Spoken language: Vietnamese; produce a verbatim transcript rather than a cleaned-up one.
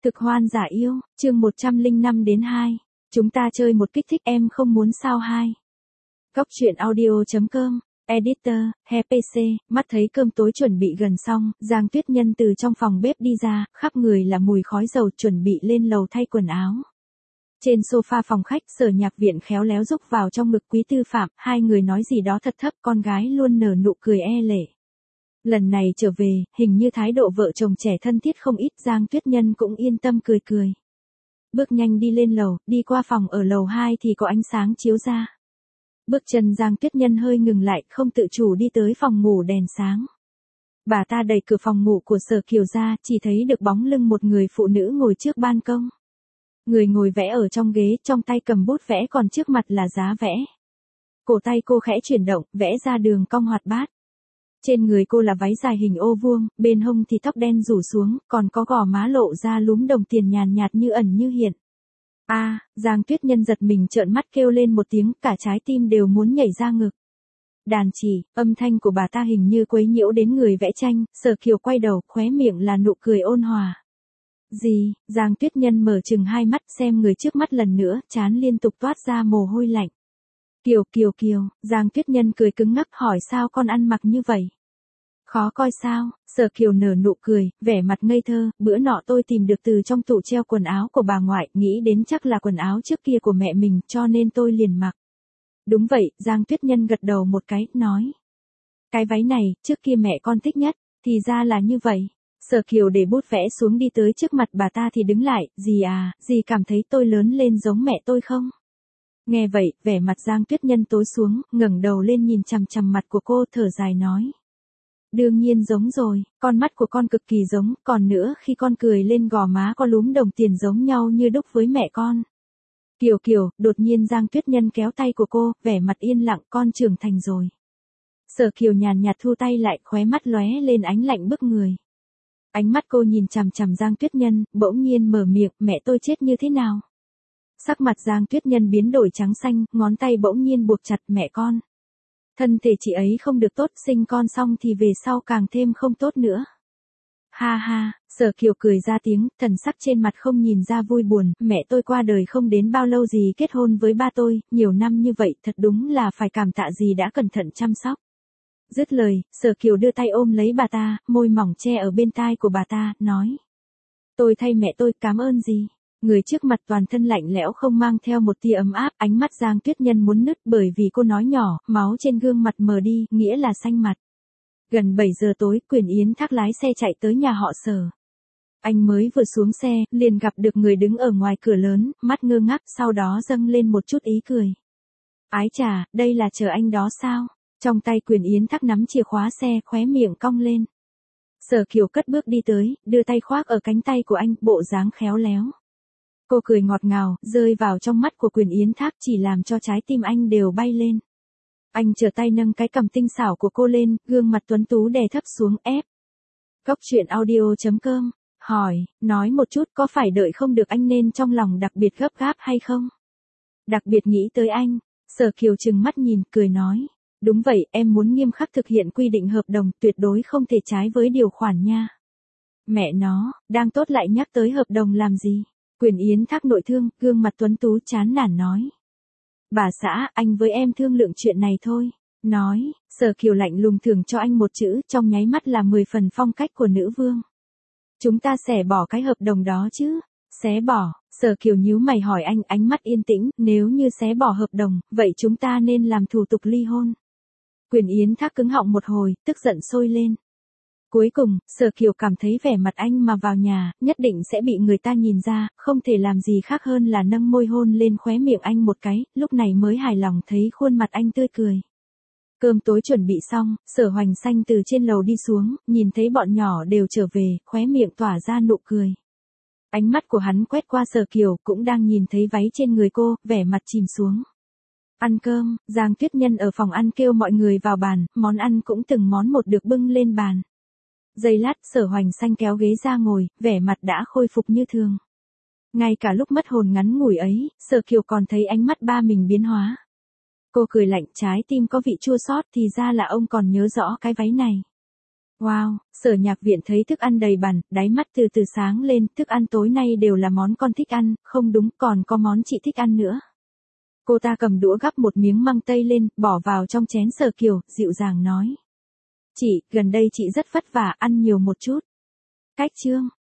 Cực hoan giả yêu, chương một trăm lẻ năm đến hai. Chúng ta chơi một kích thích em không muốn sao hai. Góc truyện audio chấm com, editor, he pê xê, mắt thấy cơm tối chuẩn bị gần xong, Giang Tuyết Nhân từ trong phòng bếp đi ra, khắp người là mùi khói dầu chuẩn bị lên lầu thay quần áo. Trên sofa phòng khách Sở Nhạc Viện khéo léo rúc vào trong ngực Quý Tư Phạm, hai người nói gì đó thật thấp, con gái luôn nở nụ cười e lệ. Lần này trở về, hình như thái độ vợ chồng trẻ thân thiết không ít, Giang Tuyết Nhân cũng yên tâm cười cười. Bước nhanh đi lên lầu, đi qua phòng ở lầu hai thì có ánh sáng chiếu ra. Bước chân Giang Tuyết Nhân hơi ngừng lại, không tự chủ đi tới phòng ngủ đèn sáng. Bà ta đẩy cửa phòng ngủ của Sở Kiều ra, chỉ thấy được bóng lưng một người phụ nữ ngồi trước ban công. Người ngồi vẽ ở trong ghế, trong tay cầm bút vẽ còn trước mặt là giá vẽ. Cổ tay cô khẽ chuyển động, vẽ ra đường cong hoạt bát. Trên người cô là váy dài hình ô vuông, bên hông thì tóc đen rủ xuống, còn có gò má lộ ra lúm đồng tiền nhàn nhạt như ẩn như hiện. A, à, Giang Tuyết Nhân giật mình trợn mắt kêu lên một tiếng, cả trái tim đều muốn nhảy ra ngực. Đàn chỉ, âm thanh của bà ta hình như quấy nhiễu đến người vẽ tranh, Sở Kiều quay đầu, khóe miệng là nụ cười ôn hòa. Gì? Giang Tuyết Nhân mở chừng hai mắt xem người trước mắt lần nữa, trán liên tục toát ra mồ hôi lạnh. Kiều Kiều Kiều, Giang Tuyết Nhân cười cứng ngắc hỏi sao con ăn mặc như vậy? Khó coi sao? Sở Kiều nở nụ cười, vẻ mặt ngây thơ, bữa nọ tôi tìm được từ trong tủ treo quần áo của bà ngoại, nghĩ đến chắc là quần áo trước kia của mẹ mình, cho nên tôi liền mặc. Đúng vậy, Giang Tuyết Nhân gật đầu một cái, nói. Cái váy này, trước kia mẹ con thích nhất, thì ra là như vậy. Sở Kiều để bút vẽ xuống đi tới trước mặt bà ta thì đứng lại, dì à, dì cảm thấy tôi lớn lên giống mẹ tôi không? Nghe vậy, vẻ mặt Giang Tuyết Nhân tối xuống, ngẩng đầu lên nhìn chằm chằm mặt của cô, thở dài nói. Đương nhiên giống rồi, con mắt của con cực kỳ giống, còn nữa khi con cười lên gò má có lúm đồng tiền giống nhau như đúc với mẹ con. Kiều Kiều, đột nhiên Giang Tuyết Nhân kéo tay của cô, vẻ mặt yên lặng, con trưởng thành rồi. Sở Kiều nhàn nhạt thu tay lại, khóe mắt lóe lên ánh lạnh bức người. Ánh mắt cô nhìn chằm chằm Giang Tuyết Nhân, bỗng nhiên mở miệng, mẹ tôi chết như thế nào? Sắc mặt Giang Tuyết Nhân biến đổi trắng xanh, ngón tay bỗng nhiên buộc chặt mẹ con. Thân thể chị ấy không được tốt, sinh con xong thì về sau càng thêm không tốt nữa. Ha ha, Sở Kiều cười ra tiếng, thần sắc trên mặt không nhìn ra vui buồn, mẹ tôi qua đời không đến bao lâu gì kết hôn với ba tôi, nhiều năm như vậy thật đúng là phải cảm tạ gì đã cẩn thận chăm sóc. Dứt lời, Sở Kiều đưa tay ôm lấy bà ta, môi mỏng che ở bên tai của bà ta, nói. Tôi thay mẹ tôi, cảm ơn gì. Người trước mặt toàn thân lạnh lẽo không mang theo một tia ấm áp, ánh mắt Giang Tuyết Nhân muốn nứt bởi vì cô nói nhỏ, máu trên gương mặt mờ đi, nghĩa là xanh mặt. Gần bảy giờ tối, Quyền Yến Thác lái xe chạy tới nhà họ Sở. Anh mới vừa xuống xe, liền gặp được người đứng ở ngoài cửa lớn, mắt ngơ ngác, sau đó dâng lên một chút ý cười. Ái chà, đây là chờ anh đó sao? Trong tay Quyền Yến Thác nắm chìa khóa xe, khóe miệng cong lên. Sở Kiều cất bước đi tới, đưa tay khoác ở cánh tay của anh, bộ dáng khéo léo. Cô cười ngọt ngào, rơi vào trong mắt của Quyền Yến Thác chỉ làm cho trái tim anh đều bay lên. Anh trở tay nâng cái cằm tinh xảo của cô lên, gương mặt tuấn tú đè thấp xuống ép. Góc truyện audio chấm com, hỏi, nói một chút có phải đợi không được anh nên trong lòng đặc biệt gấp gáp hay không? Đặc biệt nghĩ tới anh, Sở Kiều trừng mắt nhìn, cười nói. Đúng vậy, em muốn nghiêm khắc thực hiện quy định hợp đồng, tuyệt đối không thể trái với điều khoản nha. Mẹ nó, đang tốt lại nhắc tới hợp đồng làm gì? Quyền Yến Thác nội thương, gương mặt tuấn tú chán nản nói. Bà xã, anh với em thương lượng chuyện này thôi. Nói, Sở Kiều lạnh lùng thưởng cho anh một chữ, trong nháy mắt là mười phần phong cách của nữ vương. Chúng ta xẻ bỏ cái hợp đồng đó chứ? Xé bỏ, Sở Kiều nhíu mày hỏi anh, ánh mắt yên tĩnh, nếu như xé bỏ hợp đồng, vậy chúng ta nên làm thủ tục ly hôn. Quyền Yến Thác cứng họng một hồi, tức giận sôi lên. Cuối cùng, Sở Kiều cảm thấy vẻ mặt anh mà vào nhà, nhất định sẽ bị người ta nhìn ra, không thể làm gì khác hơn là nâng môi hôn lên khóe miệng anh một cái, lúc này mới hài lòng thấy khuôn mặt anh tươi cười. Cơm tối chuẩn bị xong, Sở Hoành Xanh từ trên lầu đi xuống, nhìn thấy bọn nhỏ đều trở về, khóe miệng tỏa ra nụ cười. Ánh mắt của hắn quét qua Sở Kiều, cũng đang nhìn thấy váy trên người cô, vẻ mặt chìm xuống. Ăn cơm, Giang Tuyết Nhân ở phòng ăn kêu mọi người vào bàn, món ăn cũng từng món một được bưng lên bàn. Giây lát, Sở Hoành Xanh kéo ghế ra ngồi, vẻ mặt đã khôi phục như thường. Ngay cả lúc mất hồn ngắn ngủi ấy, Sở Kiều còn thấy ánh mắt ba mình biến hóa. Cô cười lạnh, trái tim có vị chua xót, thì ra là ông còn nhớ rõ cái váy này. Wow, Sở Nhạc Viện thấy thức ăn đầy bàn, đáy mắt từ từ sáng lên, thức ăn tối nay đều là món con thích ăn, không đúng, còn có món chị thích ăn nữa. Cô ta cầm đũa gắp một miếng măng tây lên, bỏ vào trong chén Sở Kiều, dịu dàng nói. Chị, gần đây chị rất vất vả, ăn nhiều một chút. Cách chương.